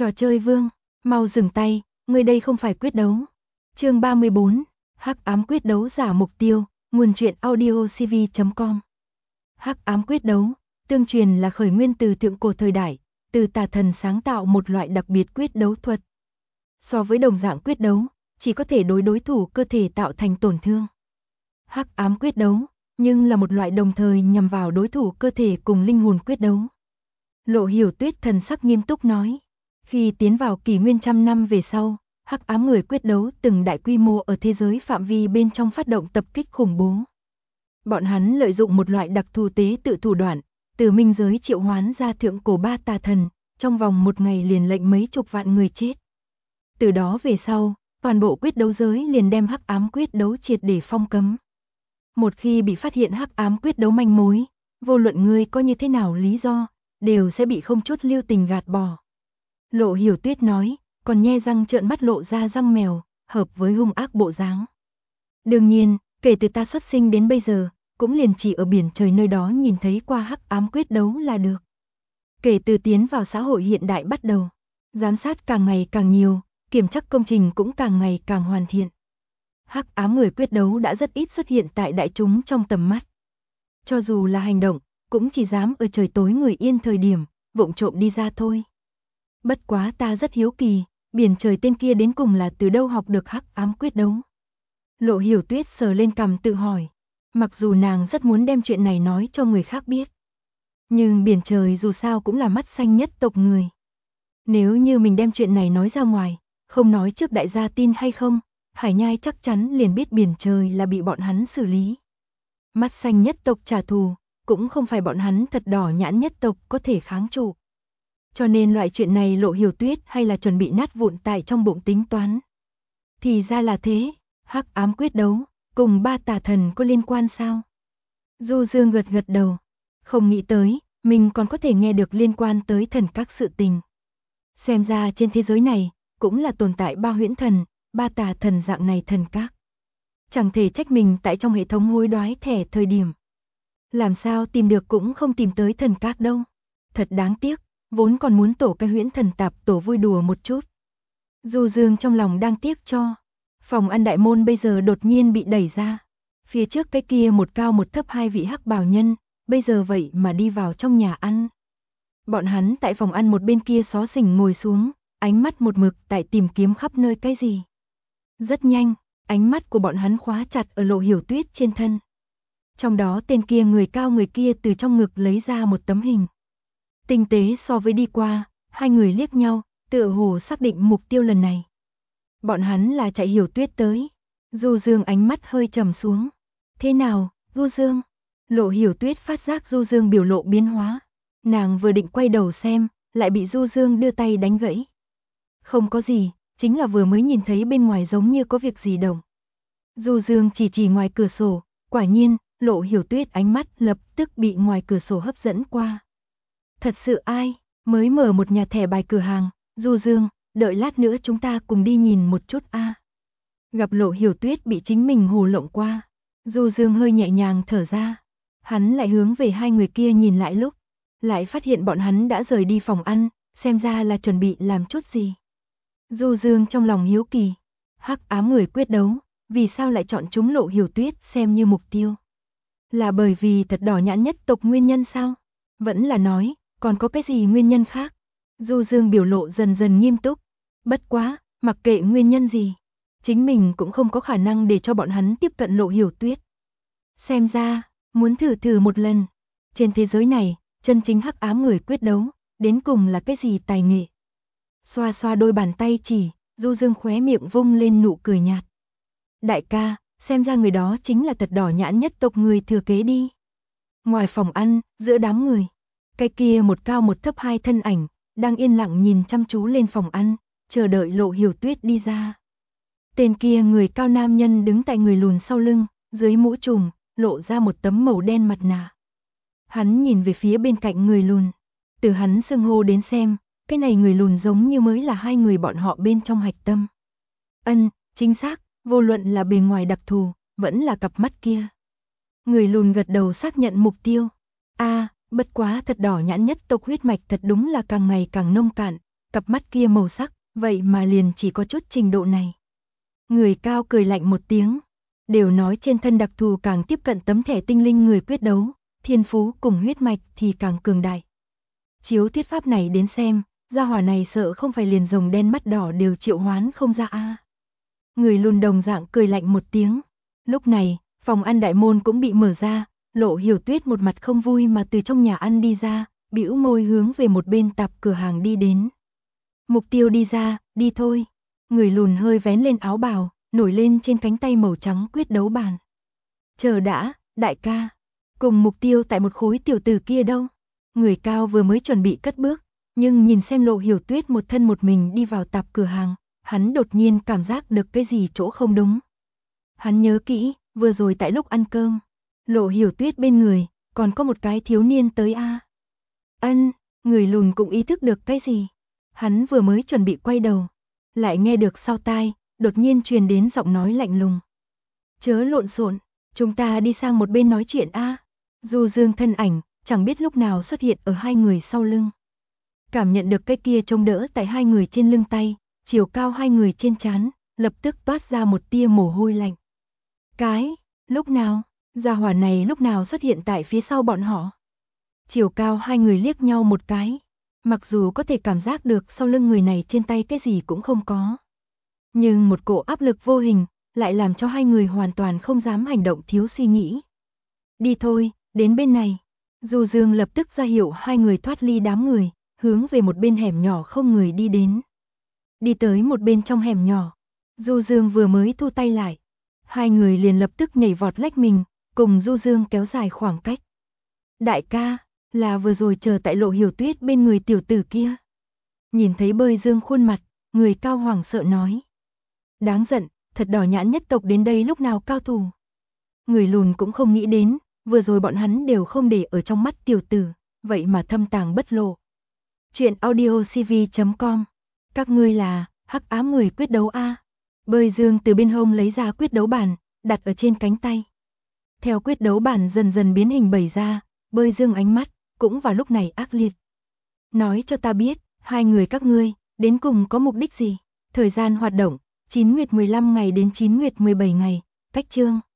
Trò chơi vương, mau dừng tay, người đây không phải quyết đấu. Chương 34, Hắc ám quyết đấu giả mục tiêu, nguồn truyện audiocv.com. Hắc ám quyết đấu, tương truyền là khởi nguyên từ thượng cổ thời đại, từ tà thần sáng tạo một loại đặc biệt quyết đấu thuật. So với đồng dạng quyết đấu, chỉ có thể đối thủ cơ thể tạo thành tổn thương. Hắc ám quyết đấu, nhưng là một loại đồng thời nhằm vào đối thủ cơ thể cùng linh hồn quyết đấu. Lộ Hiểu Tuyết thần sắc nghiêm túc nói, khi tiến vào kỷ nguyên trăm năm về sau, hắc ám người quyết đấu từng đại quy mô ở thế giới phạm vi bên trong phát động tập kích khủng bố. Bọn hắn lợi dụng một loại đặc thù tế tự thủ đoạn, từ minh giới triệu hoán ra thượng cổ ba tà thần, trong vòng một ngày liền lệnh mấy chục vạn người chết. Từ đó về sau, toàn bộ quyết đấu giới liền đem hắc ám quyết đấu triệt để phong cấm. Một khi bị phát hiện hắc ám quyết đấu manh mối, vô luận ngươi có như thế nào lý do, đều sẽ bị không chút lưu tình gạt bỏ. Lộ Hiểu Tuyết nói, còn nhe răng trợn mắt lộ ra răng mèo, hợp với hung ác bộ dáng. Đương nhiên, kể từ ta xuất sinh đến bây giờ, cũng liền chỉ ở biển trời nơi đó nhìn thấy qua hắc ám quyết đấu là được. Kể từ tiến vào xã hội hiện đại bắt đầu, giám sát càng ngày càng nhiều, kiểm tra công trình cũng càng ngày càng hoàn thiện. Hắc ám người quyết đấu đã rất ít xuất hiện tại đại chúng trong tầm mắt. Cho dù là hành động, cũng chỉ dám ở trời tối người yên thời điểm, vụng trộm đi ra thôi. Bất quá ta rất hiếu kỳ, biển trời tên kia đến cùng là từ đâu học được hắc ám quyết đấu. Lộ Hiểu Tuyết sờ lên cằm tự hỏi, mặc dù nàng rất muốn đem chuyện này nói cho người khác biết. Nhưng biển trời dù sao cũng là mắt xanh nhất tộc người. Nếu như mình đem chuyện này nói ra ngoài, không nói trước đại gia tin hay không, Hải Nhai chắc chắn liền biết biển trời là bị bọn hắn xử lý. Mắt xanh nhất tộc trả thù, cũng không phải bọn hắn thật đỏ nhãn nhất tộc có thể kháng trụ. Cho nên loại chuyện này Lộ Hiểu Tuyết hay là chuẩn bị nát vụn tại trong bụng tính toán. Thì ra là thế, hắc ám quyết đấu, cùng ba tà thần có liên quan sao? Du Dương gật gật đầu, không nghĩ tới, mình còn có thể nghe được liên quan tới thần các sự tình. Xem ra trên thế giới này, cũng là tồn tại ba huyễn thần, ba tà thần dạng này thần các. Chẳng thể trách mình tại trong hệ thống hối đoái thẻ thời điểm. Làm sao tìm được cũng không tìm tới thần các đâu. Thật đáng tiếc, vốn còn muốn tổ cái huyễn thần tạp tổ vui đùa một chút. Du Dương trong lòng đang tiếc cho. Phòng ăn đại môn bây giờ đột nhiên bị đẩy ra. Phía trước cái kia một cao một thấp hai vị hắc bào nhân, bây giờ vậy mà đi vào trong nhà ăn. Bọn hắn tại phòng ăn một bên kia xó xỉnh ngồi xuống, ánh mắt một mực tại tìm kiếm khắp nơi cái gì. Rất nhanh, ánh mắt của bọn hắn khóa chặt ở Lộ Hiểu Tuyết trên thân. Trong đó tên kia người cao người kia từ trong ngực lấy ra một tấm hình. Tinh tế so với đi qua, hai người liếc nhau, tựa hồ xác định mục tiêu lần này. Bọn hắn là chạy Hiểu Tuyết tới. Du Dương ánh mắt hơi trầm xuống. Thế nào, Du Dương? Lộ Hiểu Tuyết phát giác Du Dương biểu lộ biến hóa. Nàng vừa định quay đầu xem, lại bị Du Dương đưa tay đánh gãy. Không có gì, chính là vừa mới nhìn thấy bên ngoài giống như có việc gì động. Du Dương chỉ ngoài cửa sổ, quả nhiên, Lộ Hiểu Tuyết ánh mắt lập tức bị ngoài cửa sổ hấp dẫn qua. Thật sự ai, mới mở một nhà thẻ bài cửa hàng, Du Dương, đợi lát nữa chúng ta cùng đi nhìn một chút a. Gặp Lộ Hiểu Tuyết bị chính mình hồ lộng qua, Du Dương hơi nhẹ nhàng thở ra. Hắn lại hướng về hai người kia nhìn lại lúc, lại phát hiện bọn hắn đã rời đi phòng ăn, xem ra là chuẩn bị làm chút gì. Du Dương trong lòng hiếu kỳ, hắc ám người quyết đấu, vì sao lại chọn chúng Lộ Hiểu Tuyết xem như mục tiêu? Là bởi vì thật đỏ nhãn nhất tộc nguyên nhân sao? Vẫn là nói, còn có cái gì nguyên nhân khác? Du Dương biểu lộ dần dần nghiêm túc, bất quá, mặc kệ nguyên nhân gì, chính mình cũng không có khả năng để cho bọn hắn tiếp cận Lộ Hiểu Tuyết. Xem ra, muốn thử một lần. Trên thế giới này, chân chính hắc ám người quyết đấu, đến cùng là cái gì tài nghệ? Xoa xoa đôi bàn tay chỉ, Du Dương khóe miệng vung lên nụ cười nhạt. Đại ca, xem ra người đó chính là thật đỏ nhãn nhất tộc người thừa kế đi. Ngoài phòng ăn, giữa đám người, cái kia một cao một thấp hai thân ảnh, đang yên lặng nhìn chăm chú lên phòng ăn, chờ đợi Lộ Hiểu Tuyết đi ra. Tên kia người cao nam nhân đứng tại người lùn sau lưng, dưới mũ trùm, lộ ra một tấm màu đen mặt nạ. Hắn nhìn về phía bên cạnh người lùn, từ hắn xưng hô đến xem, cái này người lùn giống như mới là hai người bọn họ bên trong hạch tâm. Chính xác, vô luận là bề ngoài đặc thù, vẫn là cặp mắt kia. Người lùn gật đầu xác nhận mục tiêu. Bất quá thật đỏ nhãn nhất tộc huyết mạch thật đúng là càng ngày càng nông cạn, cặp mắt kia màu sắc, vậy mà liền chỉ có chút trình độ này. Người cao cười lạnh một tiếng, đều nói trên thân đặc thù càng tiếp cận tấm thẻ tinh linh người quyết đấu, thiên phú cùng huyết mạch thì càng cường đại. Chiếu thuyết pháp này đến xem, gia hỏa này sợ không phải liền rồng đen mắt đỏ đều triệu hoán không ra a. Người lùn đồng dạng cười lạnh một tiếng. Lúc này, phòng ăn đại môn cũng bị mở ra, Lộ Hiểu Tuyết một mặt không vui mà từ trong nhà ăn đi ra, bĩu môi hướng về một bên tạp cửa hàng đi đến. Mục Tiêu đi ra, đi thôi. Người lùn hơi vén lên áo bào, nổi lên trên cánh tay màu trắng quyết đấu bàn. Chờ đã, đại ca. Cùng Mục Tiêu tại một khối tiểu tử kia đâu? Người cao vừa mới chuẩn bị cất bước, nhưng nhìn xem Lộ Hiểu Tuyết một thân một mình đi vào tạp cửa hàng, hắn đột nhiên cảm giác được cái gì chỗ không đúng. Hắn nhớ kỹ, vừa rồi tại lúc ăn cơm, Lộ Hiểu Tuyết bên người, còn có một cái thiếu niên tới a. Ân, người lùn cũng ý thức được cái gì. Hắn vừa mới chuẩn bị quay đầu, lại nghe được sau tai, đột nhiên truyền đến giọng nói lạnh lùng. Chớ lộn xộn, chúng ta đi sang một bên nói chuyện a. Du Dương thân ảnh, chẳng biết lúc nào xuất hiện ở hai người sau lưng. Cảm nhận được cái kia trông đỡ tại hai người trên lưng tay, chiều cao hai người trên trán, lập tức toát ra một tia mồ hôi lạnh. Lúc nào, gia hỏa này lúc nào xuất hiện tại phía sau bọn họ? Chiều cao hai người liếc nhau một cái, mặc dù có thể cảm giác được sau lưng người này trên tay cái gì cũng không có. Nhưng một cỗ áp lực vô hình, lại làm cho hai người hoàn toàn không dám hành động thiếu suy nghĩ. Đi thôi, đến bên này. Du Dương lập tức ra hiệu hai người thoát ly đám người, hướng về một bên hẻm nhỏ không người đi đến. Đi tới một bên trong hẻm nhỏ, Du Dương vừa mới thu tay lại, hai người liền lập tức nhảy vọt lách mình, cùng Du Dương kéo dài khoảng cách. Đại ca, là vừa rồi chờ tại Lộ Hiểu Tuyết bên người tiểu tử kia. Nhìn thấy Bơi Dương khuôn mặt, người cao hoảng sợ nói. Đáng giận, thật đỏ nhãn nhất tộc đến đây lúc nào cao thủ. Người lùn cũng không nghĩ đến, vừa rồi bọn hắn đều không để ở trong mắt tiểu tử, vậy mà thâm tàng bất lộ. Chuyện audiocv.com. Các ngươi là hắc ám người quyết đấu a. Bơi Dương từ bên hông lấy ra quyết đấu bản, đặt ở trên cánh tay. Theo quyết đấu bản dần dần biến hình bày ra, Bơi Dương ánh mắt cũng vào lúc này ác liệt. Nói cho ta biết, hai người các ngươi đến cùng có mục đích gì? Thời gian hoạt động 9 nguyệt 15 ngày đến 9 nguyệt 17 ngày, cách chương